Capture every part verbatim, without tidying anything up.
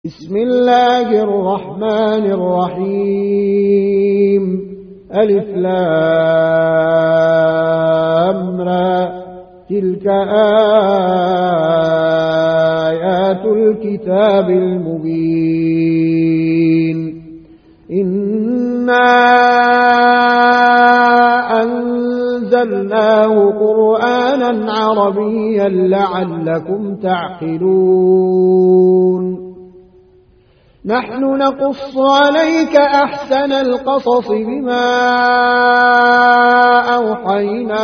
بسم الله الرحمن الرحيم ألف لام را تلك آيات الكتاب المبين إنا أنزلناه قرآنا عربيا لعلكم تعقلون نحن نقص عليك أحسن القصص بما أوحينا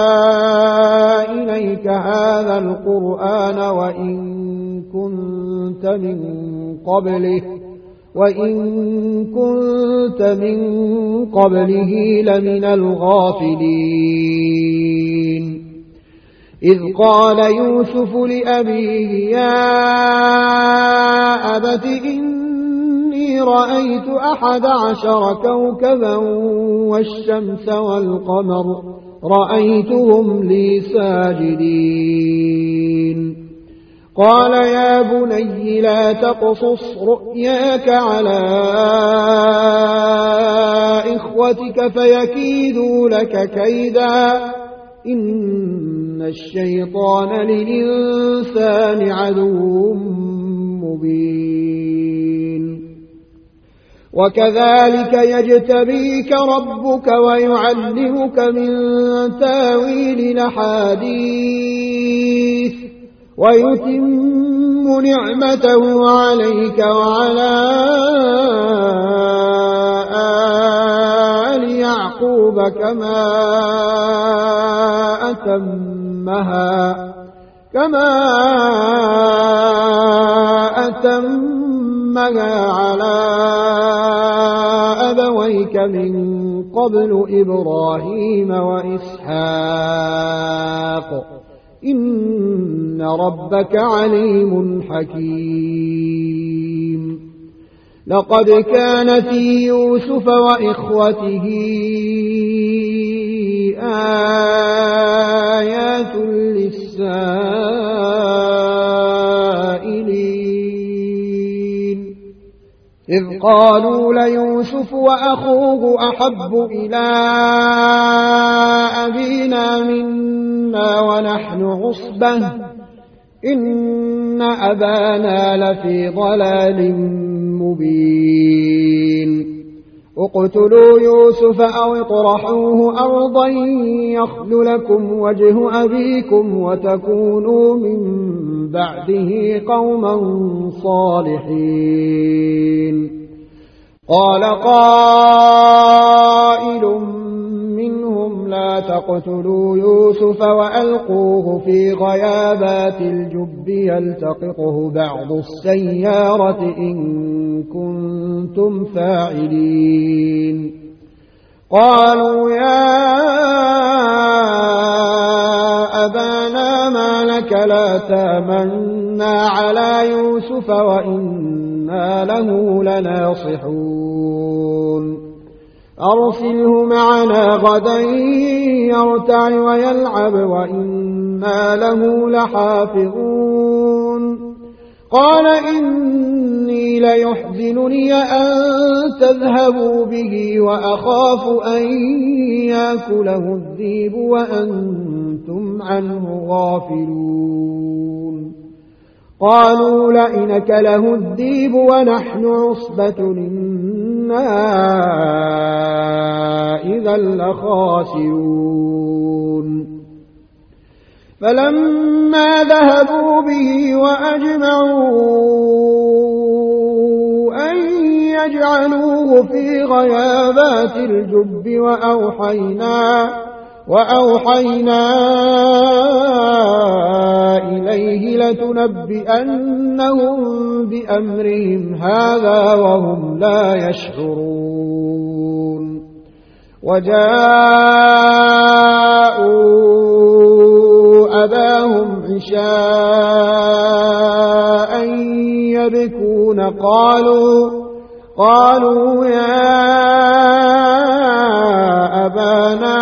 إليك هذا القرآن وإن كنت من قبله وإن كنت من قبله لمن الغافلين إذ قال يوسف لأبيه يا أبت إني رأيت أحد عشر كوكبا والشمس والقمر رأيتهم لي ساجدين قال يا بني لا تقصص رؤياك على إخوتك فيكيدوا لك كيدا إن الشيطان للإنسان عدو مبين وكذلك يجتبيك ربك ويعلمك من تاويل الأحاديث ويتم نعمته عليك وعلى آل يعقوب كما أتمها كما أتمها على أبويك من قبل إبراهيم وإسحاق إن ربك عليم حكيم لقد كان في يوسف وإخوته آيات للسائلين إذ قالوا ليوسف وأخوه أحب إلى أبينا منا ونحن عصبة إن أبانا لفي ضلال مبين اقتلوا يوسف أو اطرحوه أرضا يخل لكم وجه أبيكم وتكونوا من بعده قوما صالحين قال قائل منهم لا تقتلوا يوسف وألقوه في غيابات الجب يلتقطه بعض السيارة إن كنتم فاعلين قالوا يا أبانا ما لك لا تامنا على يوسف وإنا له لناصحون أرسله معنا غدا يرتع ويلعب وإنا له لحافظون قال إني ليحزنني أن تذهبوا به وأخاف أن يأكله الذئب وأنتم عنه غافلون قالوا لئن أكله الذئب ونحن عصبة إنا إذا لخاسرون فلما ذهبوا به وأجمعوا أن يجعلوه في غيابات الجب وأوحينا وأوحينا إليه لتنبئنهم بأمرهم هذا وهم لا يشعرون وجاءوا أباهم عشاء يبكون قالوا قالوا يا أبانا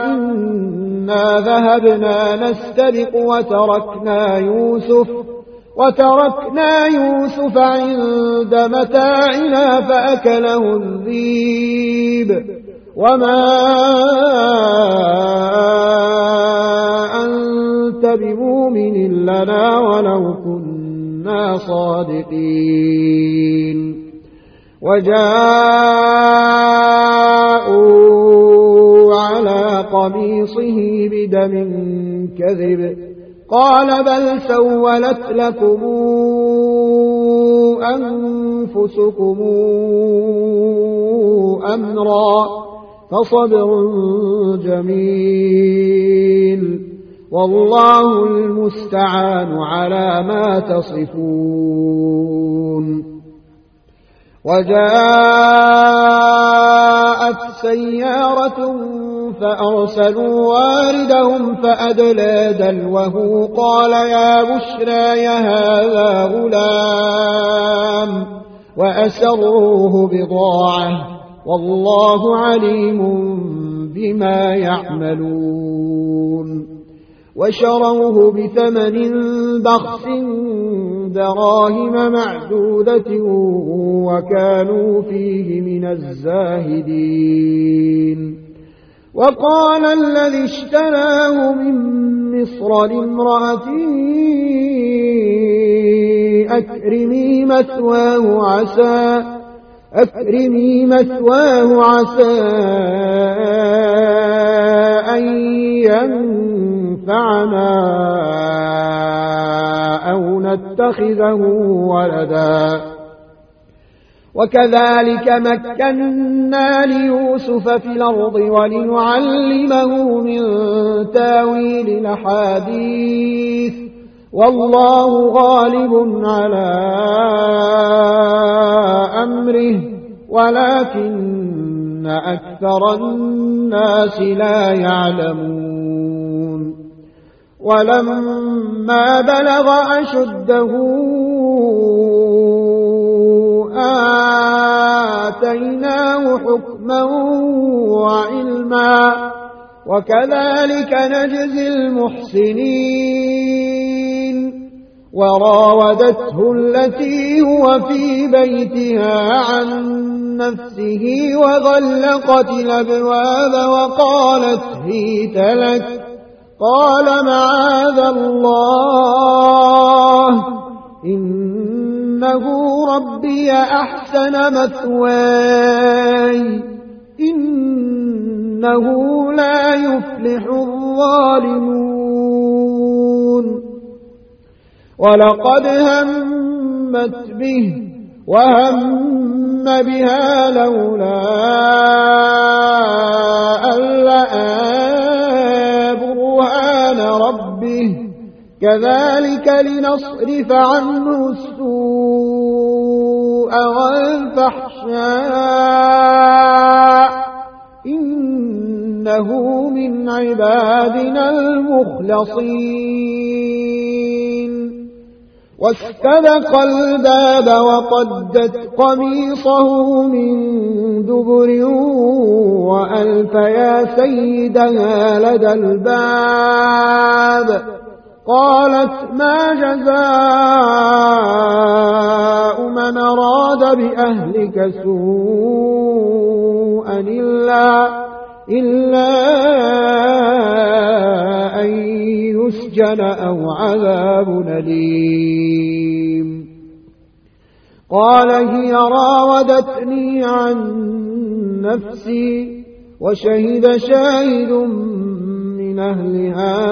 إنا ذهبنا نستبق وتركنا يوسف وتركنا يوسف عند متاعنا فأكله الذئب وما أنت بمؤمن لنا ولو كنا صادقين وجاءوا على قميصه بدم كذب قال بل سولت لكم أنفسكم أمرا فصبر جميل والله المستعان على ما تصفون وجاءت سيارة فأرسلوا واردهم فأدلى دلوه قال يا بشرى هذا غلام وأسروه بضاعة والله عليم بما يعملون وشروه بثمن بخس دراهم معدودة وكانوا فيه من الزاهدين وقال الذي اشتراه من مصر لامرأته أكرمي مثواه عسى أكرمي مثواه عسى أن ينفعنا أو نتخذه ولدا وكذلك مكنا ليوسف في الأرض ولنعلمه من تاويل الأحاديث والله غالب على أمره ولكن أكثر الناس لا يعلمون ولما بلغ أشده آتيناه حكما وعلما وكذلك نجزي المحسنين وراودته التي هو في بيتها عن نفسه وغلقت الأبواب وقالت هيت لك قال معاذ الله إنه ربي أحسن مثواي إنه لا يفلح الظالمون ولقد همت به وهم بها لولا أن رأى برهان ربه كذلك لنصرف عنه السوء والفحشاء إنه من عبادنا المخلصين واستبق الباب وقدت قميصه من دبر وألف يا سيدها لدى الباب قالت ما جزاء من أراد بأهلك سوءا إلا, إلا أن يسجن أو عذاب أليم قال هي راودتني عن نفسي وشهد شاهد من أهلها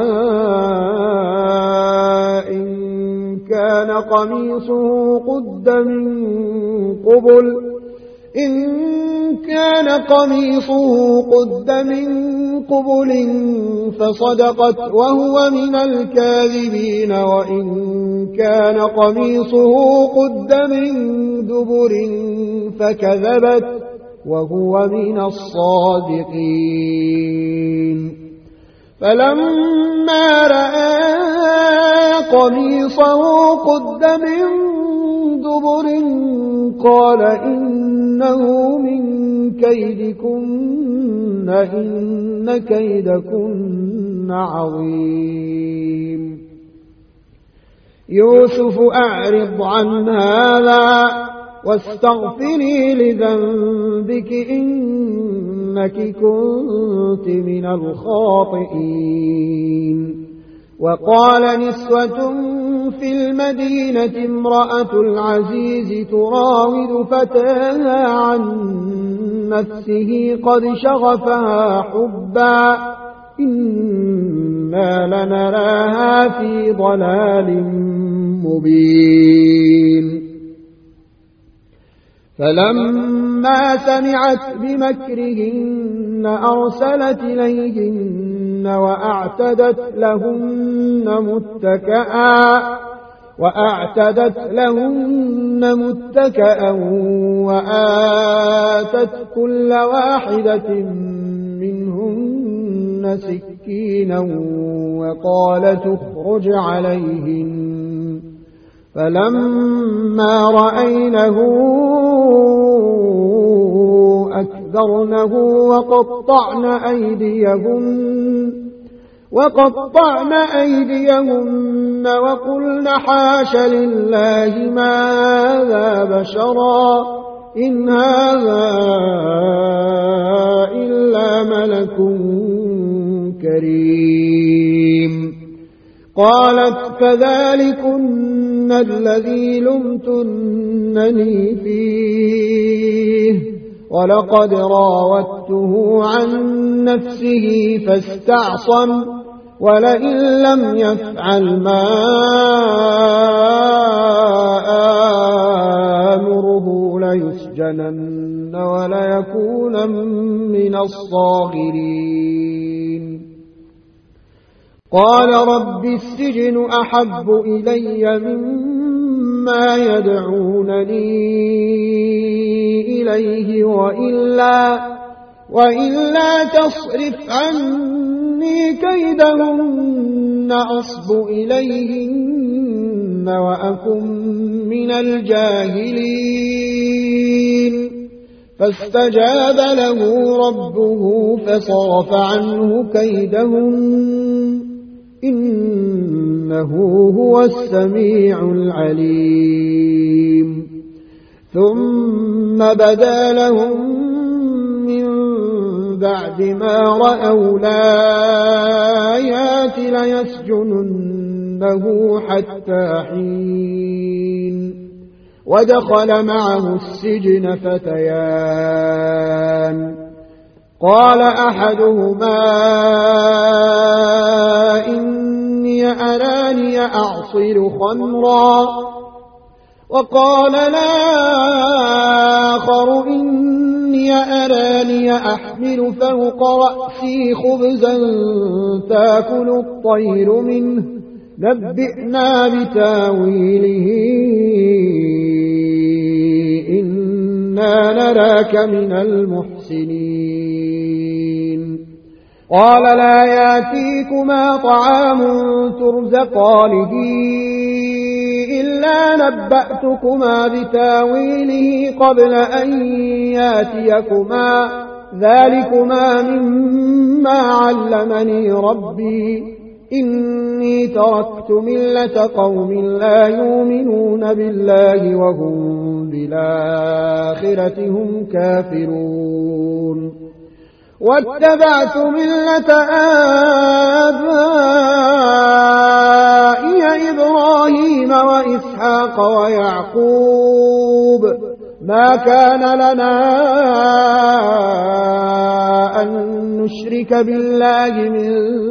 إن كان قميصه قد من قبل إن كان قميصه قد من قبل فصدقت وهو من الكاذبين وإن كان قميصه قد من دبر فكذبت وهو من الصادقين فلما رأى قميصه قد من دبر قال إنه من كيدكن إن كيدكن عظيم يوسف أعرض عن هذا واستغفري لذنبك إنك كنت من الخاطئين. وقال نسوة في المدينة امرأة العزيز تراود فتاها عن نفسه قد شغفها حبا إنا لنراها في ضلال مبين. فلما سمعت بمكرهن أرسلت إليهن وأعتدت لهن متكئا وأعتدت لهن متكئا وآتت كل واحدة منهن سكينا وقالت اخرج عليهن. فلما رأينه أكبرنه وقطعن أيديهن وقطعن أيديهن وقلن حاش لله ما هذا بشرا إن هذا إلا ملك كريم. قالت فذلكن الذي لمتنني فيه ولقد راودته عن نفسه فاستعصم ولئن لم يفعل ما آمره ليسجنن وليكون من الصاغرين. قال رب السجن أحب إلي مما يدعونني إليه وإلا, وإلا تصرف عني كيدهن أصب إليهن وأكن من الجاهلين. فاستجاب له ربه فصرف عنه كيدهن إنه هو السميع العليم. ثم بدا لهم من بعد ما رأوا الآيات ليسجننه حتى حين. ودخل معه السجن فتيان قال أحدهما إني أراني أعصر خمرا وقال الآخر إني أراني أحمل فوق رأسي خبزا تأكل الطير منه نبئنا بتاويله إنا نراك من المحسنين. قال لا يأتيكما طعام ترزقانه إلا نبأتكما بتاويله قبل أن يأتيكما ذلكما مما علمني ربي إني تركت ملة قوم لا يؤمنون بالله وهم بالآخرة هم كافرون واتبعت ملة آبائي إبراهيم وإسحاق ويعقوب ما كان لنا أن نشرك بالله من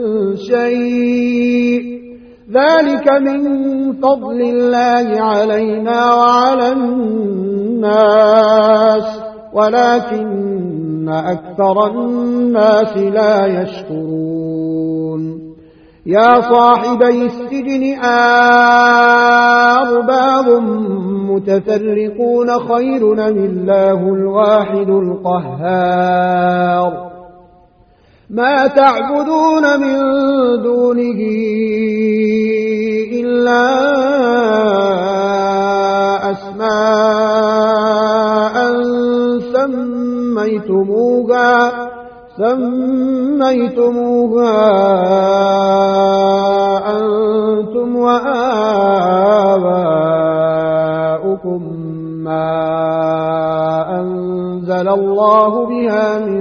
شيء ذلك من فضل الله علينا وعلى الناس ولكن أكثر الناس لا يشكرون. يا صاحبي السجن أرباب متفرقون خير أم الله الواحد القهار ما تعبدون من دونه إلا أسماء سميتموها سميتموها أنتم وآباؤكم أحدكم ما أنزل الله بها من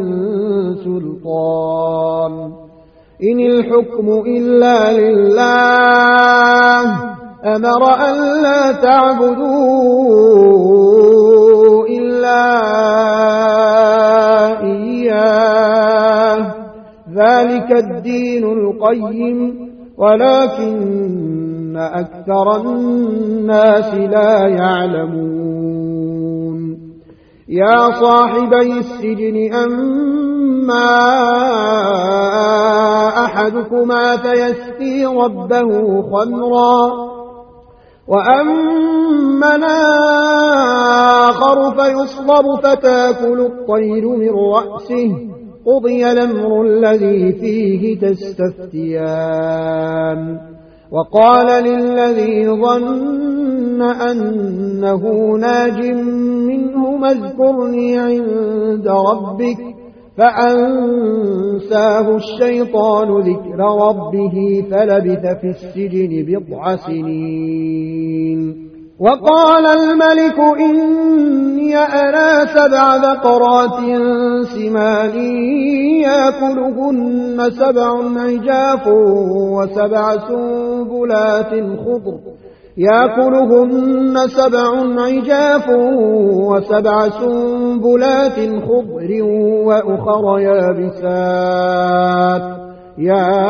سلطان إن الحكم إلا لله أمر أن لا تعبدوا إلا إياه ذلك الدين القيم ولكن أكثر الناس لا يعلمون يا صاحبي السجن أما أحدكما فيسقي ربه خمرا وأما الآخر فيصلب فتاكل الطير من رأسه قضي الأمر الذي فيه تستفتيان وقال للذي ظن أنه ناج منهما اذكرني عند ربك فأنساه الشيطان ذكر ربه فلبث في السجن بضع سنين وقال الملك إني أرى سبع بقرات سمان يأكلهن سبع عجاف وسبع سنبلات خضر يأكلهن سبع عجاف وسبع سنبلات خضر وأخر يابسات يا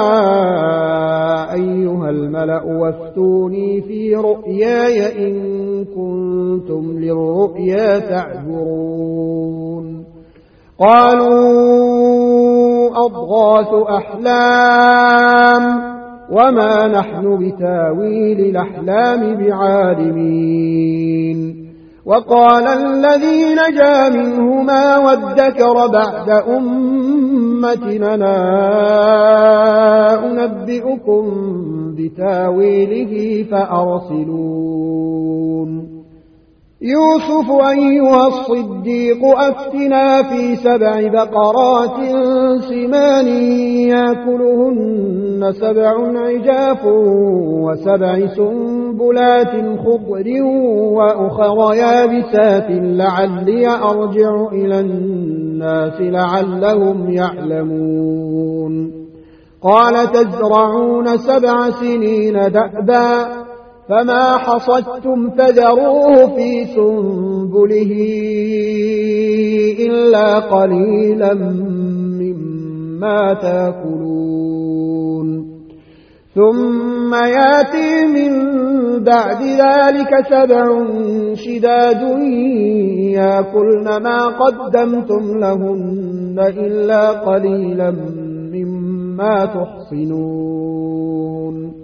أيها الملأ وافتوني في رؤياي إن كنتم للرؤيا تعبرون قالوا أضغاث أحلام وما نحن بتاويل الأحلام بعالمين وقال الذي نجا منهما وادكر بعد أمتنا أنبئكم بتاويله فأرسلون يوسف أيها الصديق أفتنا في سبع بقرات سمان يأكلهن سبع عجاف وسبع سنبلات خضر وأخر يابسات لعلي أرجع إلى الناس لعلهم يعلمون قال تزرعون سبع سنين دأبا فما حصدتم فذروه في سنبله إلا قليلا مما تأكلون ثم يأتي من بعد ذلك سبع شداد يأكلن ما قدمتم لهن إلا قليلا مما تحصنون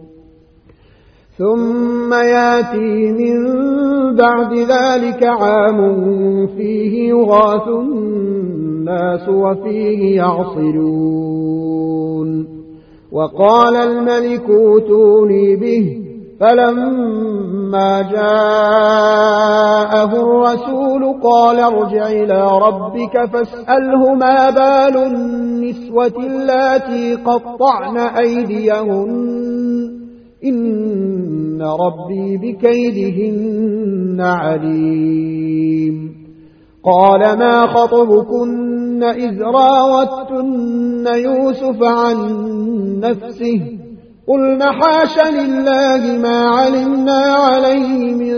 ثم يأتي من بعد ذلك عام فيه يغاث الناس وفيه يعصرون وقال الملك اوتوني به فلما جاءه الرسول قال ارجع إلى ربك فاسأله ما بال النسوة اللاتي قطعن أيديهن إن ربي بكيدهن عليم قال ما خطبكن إذ راوتن يوسف عن نفسه قلنا حاش لله ما علمنا عليه من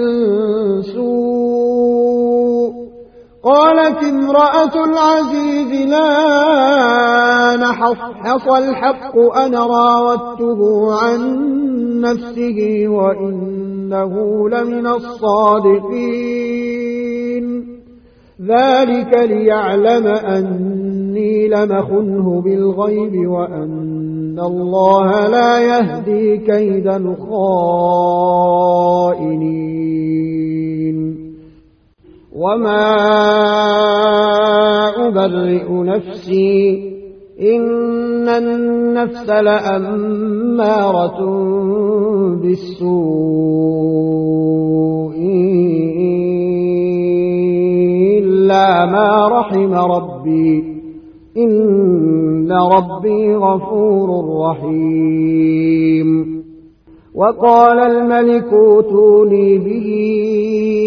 سوء قالت امرأة العزيز لا نحصحص الحق أنا راودته عن نفسه وإنه لمن الصادقين ذلك ليعلم أني لم أخنه بالغيب وأن الله لا يهدي كيد الخائنين وما أبرئ نفسي إن النفس لأمارة بالسوء إلا ما رحم ربي إن ربي غفور رحيم وقال الملك اوتوني به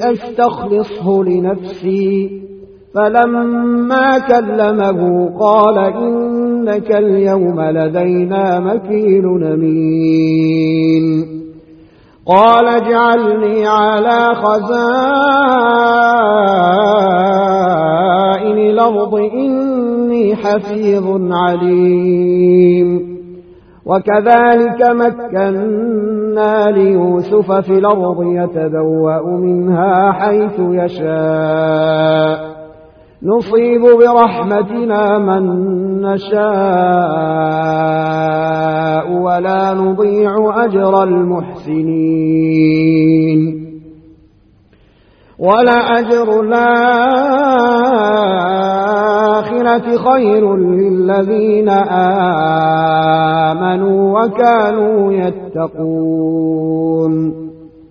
أستخلصه لنفسي. فلما كلمه قال إنك اليوم لدينا مكين أمين. قال اجعلني على خزائن الأرض إني حفيظ عليم. وكذلك مكنا ليوسف في الأرض يتبوأ منها حيث يشاء نصيب برحمتنا من نشاء ولا نضيع أجر المحسنين. ولأجر الآخرة خير للذين آمنوا وكانوا يتقون.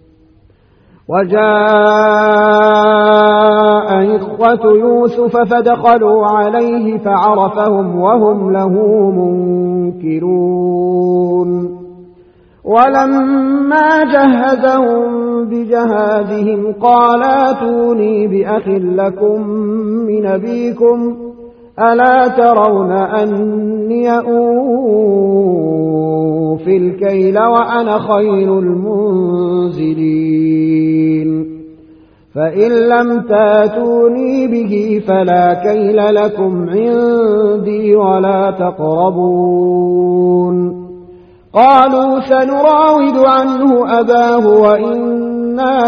وجاء إخوة يوسف فدخلوا عليه فعرفهم وهم له منكرون. ولما جهزهم بجهازهم قال اتوني بأخ لكم من أبيكم ألا ترون أني أوفي الكيل وأنا خير المنزلين. فإن لم تاتوني به فلا كيل لكم عندي ولا تقربون. قالوا سنراود عنه أباه وإنا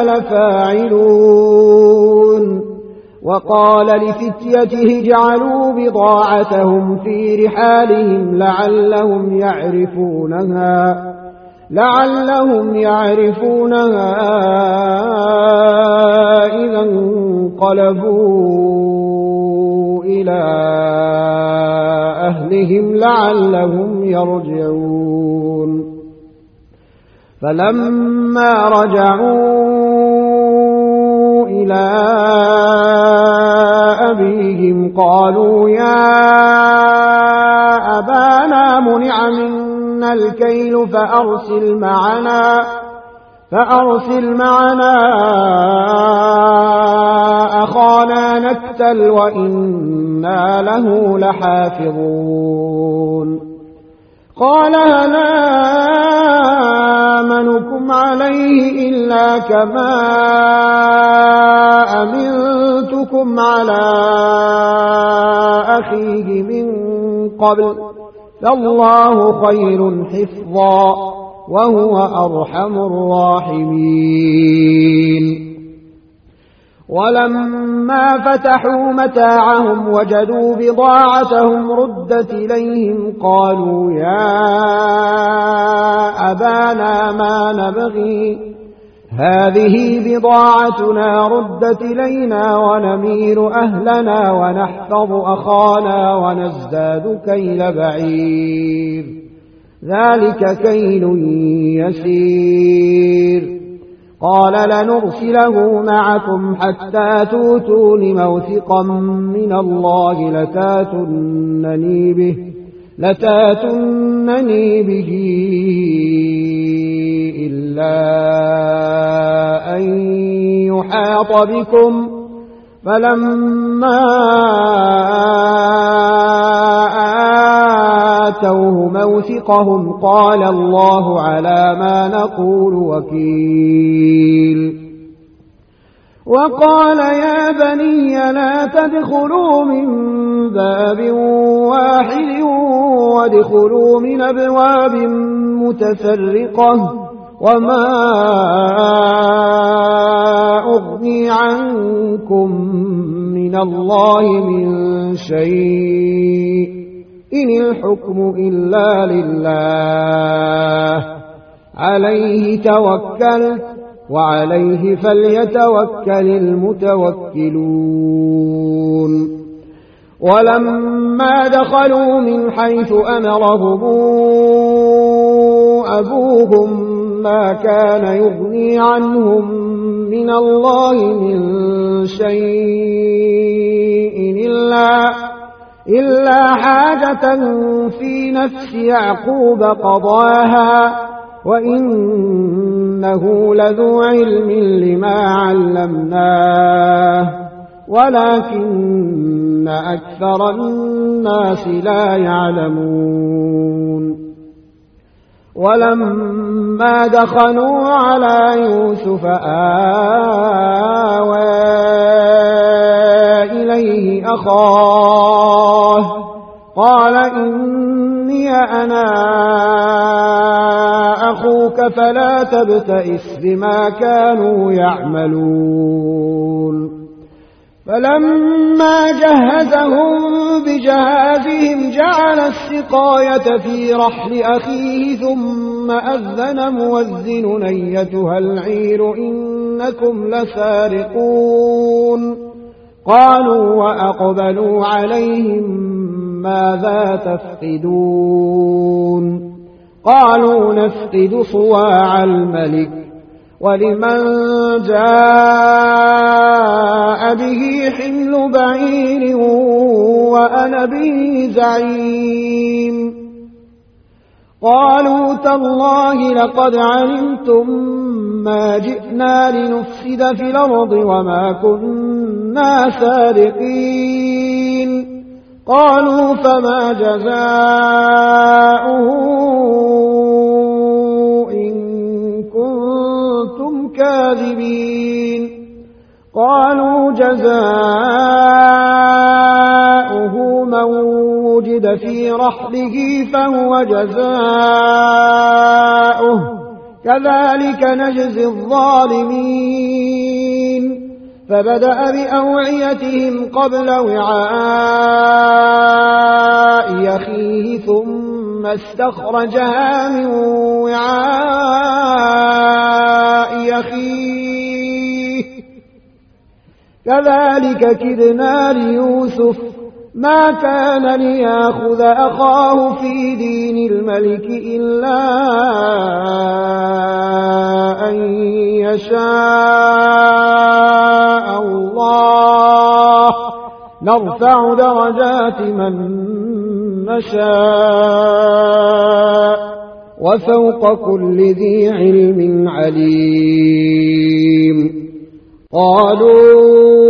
لفاعلون. وقال لفتيته اجعلوا بضاعتهم في رحالهم لعلهم يعرفونها لعلهم يعرفونها إذا انقلبوا إلى أهلهم لعلهم يرجعون. فلما رجعوا إلى أبيهم قالوا يا أبانا منع منا الكيل فأرسل معنا فأرسل معنا أخانا نكتل وإنا له لحافظون. قال هل آمنكم عليه إلا كما أمنتكم على أخيه من قبل فالله خير حفظا وهو أرحم الراحمين. ولما فتحوا متاعهم وجدوا بضاعتهم ردت إليهم قالوا يا أبانا ما نبغي هذه بضاعتنا ردت إلينا ونمير أهلنا ونحفظ أخانا ونزداد كيل بعير ذلك كيل يسير. قال لنرسله معكم حتى توتون موثقا من الله لتاتونني به لتاتونني به إلا أن يحاط بكم. فلما آتوه موثقهم قال الله على ما نقول وكيل. وقال يا بني لا تدخلوا من باب واحد وادخلوا من أبواب متفرقة وما أغني عنكم من الله من شيء إن الحكم إلا لله عليه توكلت وعليه فليتوكل المتوكلون. ولما دخلوا من حيث أمرهم أبوهم ما كان يغني عنهم من الله من شيء إلا, إلا حاجة في نفس يعقوب قضاها وإنه لذو علم لما علمه علمناه ولكن أكثر الناس لا يعلمون ولما دخلوا على يوسف آوى إليه أخاه قال إني أنا أخوك فلا تبتئس بما كانوا يعملون فلما جهزهم بجهازهم جعل السقاية في رحل أخيه ثم أذن مؤذن أيتها العير إنكم لسارقون قالوا وأقبلوا عليهم ماذا تفقدون قالوا نفقد صواع الملك ولمن جاء به حمل بعير وأنا به زعيم قالوا تالله لقد علمتم ما جئنا لنفسد في الأرض وما كنا سارقين قالوا فما جزاؤه إن كنتم كاذبين قالوا جزاؤه من وجد في رحله فهو جزاؤه كذلك نجزي الظالمين فبدأ بأوعيتهم قبل وعاء أخيه ثم استخرجها من وعاء أخيه كذلك كدنا ليوسف ما كان ليأخذ أخاه في دين الملك إلا أن يشاء الله نرفع درجات من نشاء وفوق كل ذي علم عليم قالوا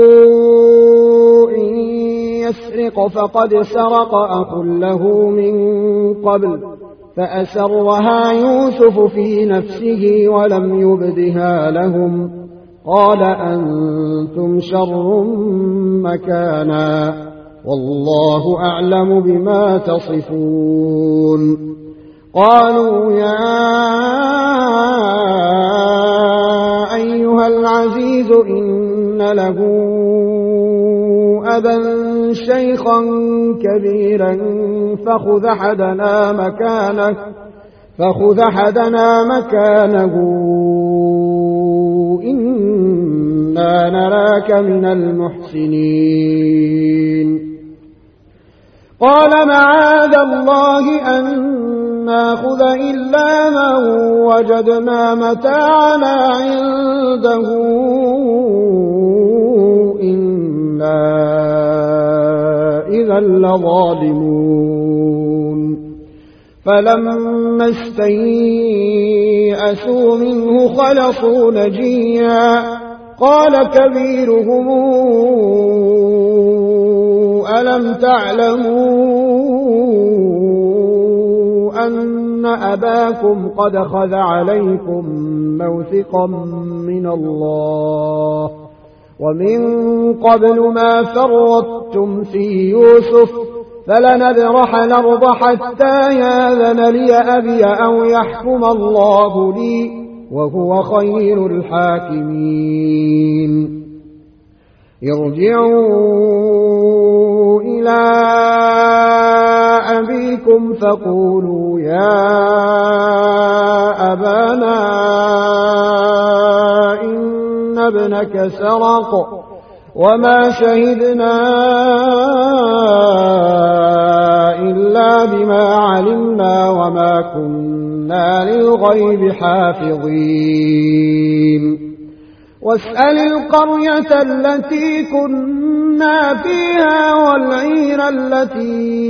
إن يسرق فقد سرق أخ له من قبل فأسرها يوسف في نفسه ولم يبدها لهم قال أنتم شر مكانا والله أعلم بما تصفون قالوا يا أيها العزيز إن له أبا شيخا كبيرا فخذ أحدنا مكانه فخذ أحدنا مكانه إنا نراك من المحسنين قال معاذ الله أن ناخذ إلا من وجدنا متاعنا عنده إنا إذا لظالمون فلما استيئسوا منه خلصوا نجيا قال كبيرهم ألم تعلموا أن أباكم قد خذ عليكم موثقا من الله ومن قبل ما فرطتم في يوسف فلنبرح الأرض حتى ياذن لي أبي أو يحكم الله لي وهو خير الحاكمين ارجعوا إلى أبيكم فقولوا يا أبانا إن ابنك سرق وما شهدنا إلا بما علمنا وما كنا للغيب حافظين واسأل القرية التي كنا فيها والعير التي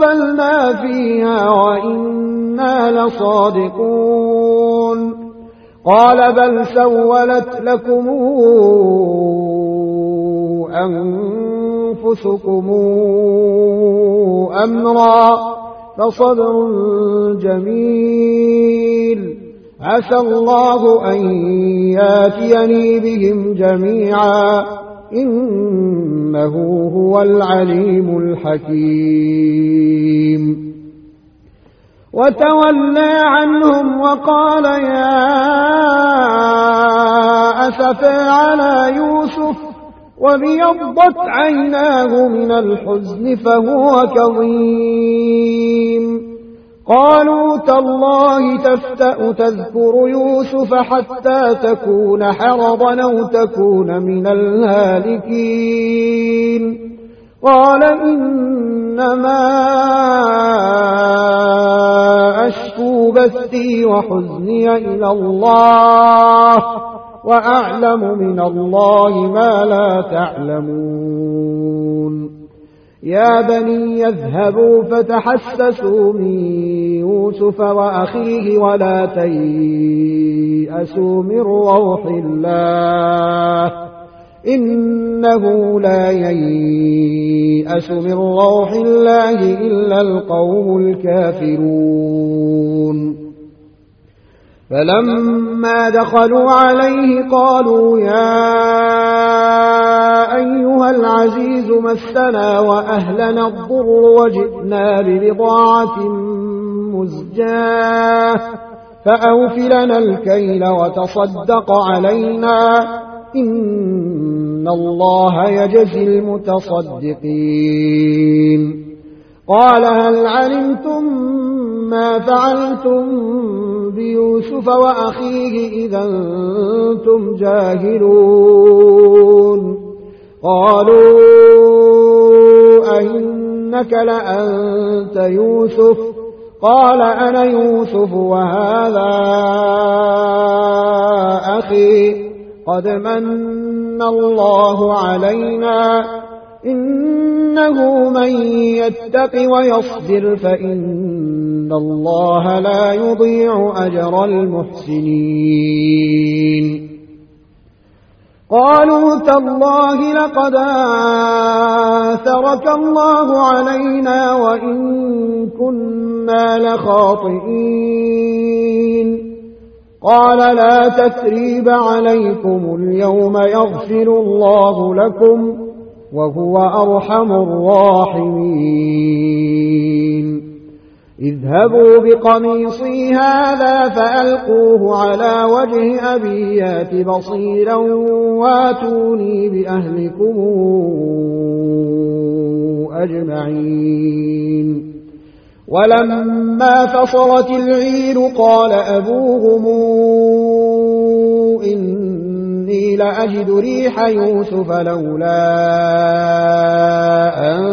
أقبلنا فيها وإنا لصادقون قال بل سولت لكم أنفسكم أمرا فصبر جميل عسى الله أن ياتيني بهم جميعا إنه هو العليم الحكيم وتولى عنهم وقال يا أسفا على يوسف وابيضت عيناه من الحزن فهو كظيم قالوا تالله تفتأ تذكر يوسف حتى تكون حرضا أو تكون من الهالكين قال إنما أشكو بثي وحزني إلى الله وأعلم من الله ما لا تعلمون يا بني يذهبوا فتحسسوا من يوسف وأخيه ولا تيأسوا من روح الله إنه لا ييأس من روح الله إلا القوم الكافرون فلما دخلوا عليه قالوا يا أيها العزيز مسنا وأهلنا الضر وجئنا ببضاعة مزجاة فأوف لنا الكيل وتصدق علينا إن الله يجزي المتصدقين قال هل علمتم ما فعلتم بيوسف وأخيه إذا أنتم جاهلون قالوا أئنك لأنت يوسف قال أنا يوسف وهذا أخي قد من الله علينا إنه من يتق ويصبر فإن الله لا يضيع أجر المحسنين قالوا تالله لقد آثرك الله علينا وإن كنا لخاطئين قال لا تثريب عليكم اليوم يغفر الله لكم وهو أرحم الراحمين اذهبوا بقميصي هذا فألقوه على وجه أبي يات بصيرا واتوني بأهلكم أجمعين ولما فصلت العير قال أبوهم إني لأجد ريح يوسف لولا أن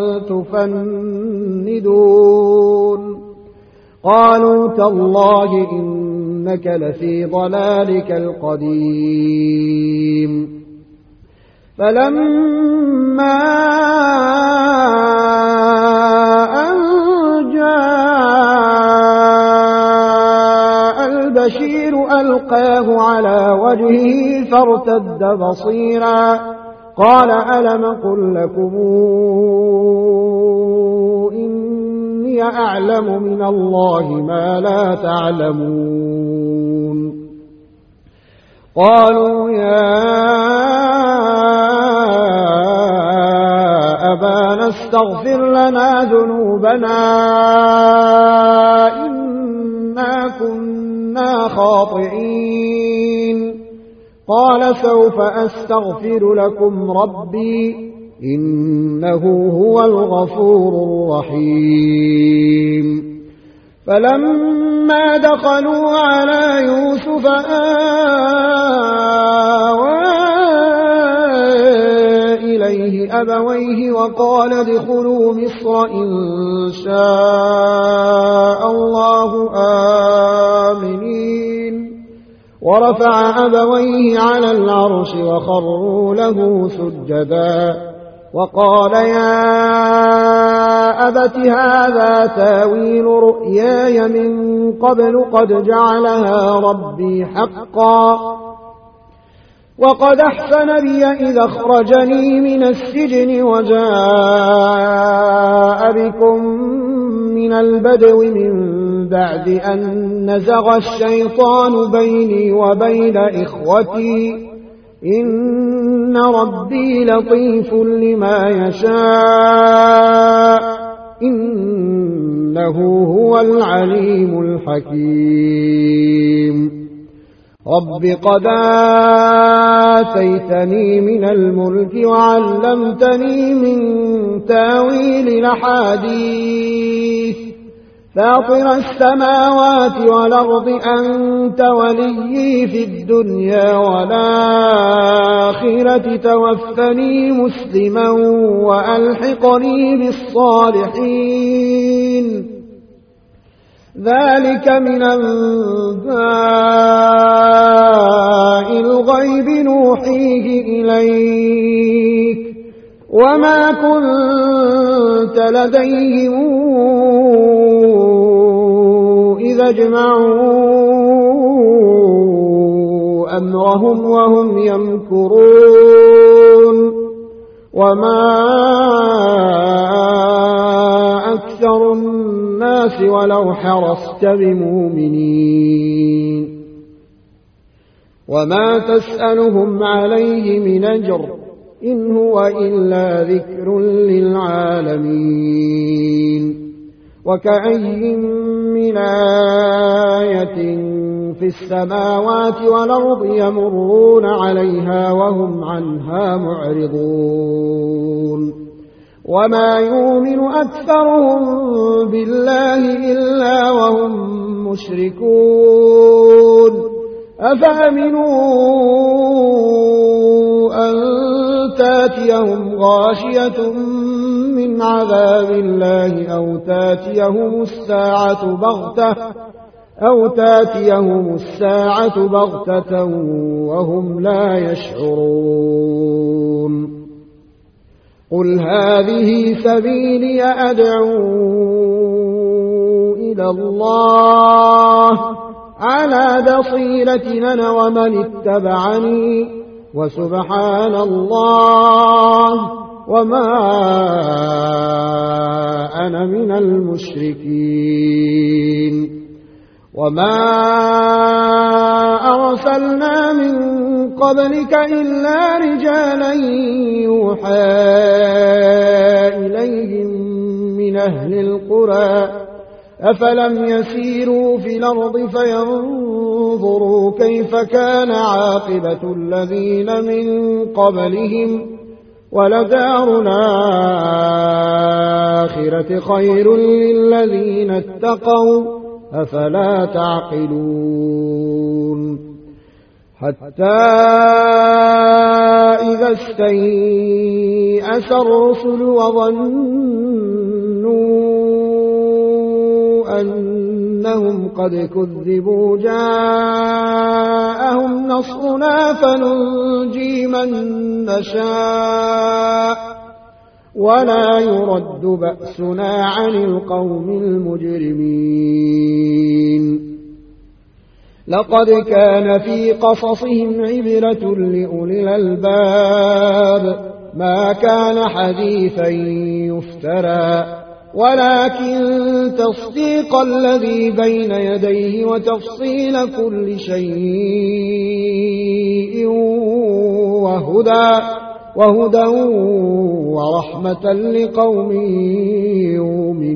تفندون قالوا تالله إنك لفي ضلالك القديم فلما أن جاء البشير ألقاه على وجهه فارتد بصيرا قال ألم قل لكم إني أعلم من الله ما لا تعلمون قالوا يا أبانا استغفر لنا ذنوبنا إنا كنا خاطئين قال سوف أستغفر لكم ربي إنه هو الغفور الرحيم فلما دخلوا على يوسف آوى إليه أبويه وقال ادخلوا مصر إن شاء الله آمنين ورفع أبويه على العرش وخروا له سجدا وقال يا أبت هذا تاويل رؤياي من قبل قد جعلها ربي حقا وقد أحسن بي إذا أخرجني من السجن وجاء بكم من البدو من بعد أن نزغ الشيطان بيني وبين إخوتي إن ربي لطيف لما يشاء إنه هو العليم الحكيم رب قد آتيتني من الملك وعلمتني من تاويل الأحاديث فاطر السماوات والأرض أنت وليي في الدنيا والآخرة توفني مسلما وألحقني بالصالحين ذلك من أنباء الغيب نوحيه إليك وما كنت لديهم إذا اجمعوا أمرهم وهم يمكرون وما أكثر الناس ولو حرصت بمؤمنين وما تسألهم عليه من أجر إن هو إلا ذكر للعالمين وكأي من آية في السماوات والأرض يمرون عليها وهم عنها معرضون وما يؤمن أكثرهم بالله إلا وهم مشركون أفأمنوا أن تاتيهم غاشية من عذاب الله أو تاتيهم الساعة بغتة أو تاتيهم الساعة بغتة وهم لا يشعرون قل هذه سبيلي أدعو إلى الله على بصيرة أنا ومن اتبعني وسبحان الله وما أنا من المشركين وما أرسلنا من قبلك إلا رجالا يوحى إليهم من أهل القرى أفلم يسيروا في الأرض فينظروا كيف كان عاقبة الذين من قبلهم ولدار الآخرة خير للذين اتقوا أفلا تعقلون حتى إذا استيأس الرسل وظنوا أنهم قد كذبوا جاءهم نصرنا فننجي من نشاء ولا يرد بأسنا عن القوم المجرمين لقد كان في قصصهم عبرة لأولي الألباب ما كان حديثا يفترى ولكن تصديق الذي بين يديه وتفصيل كل شيء وهدى وهدى ورحمة لقوم يؤمنون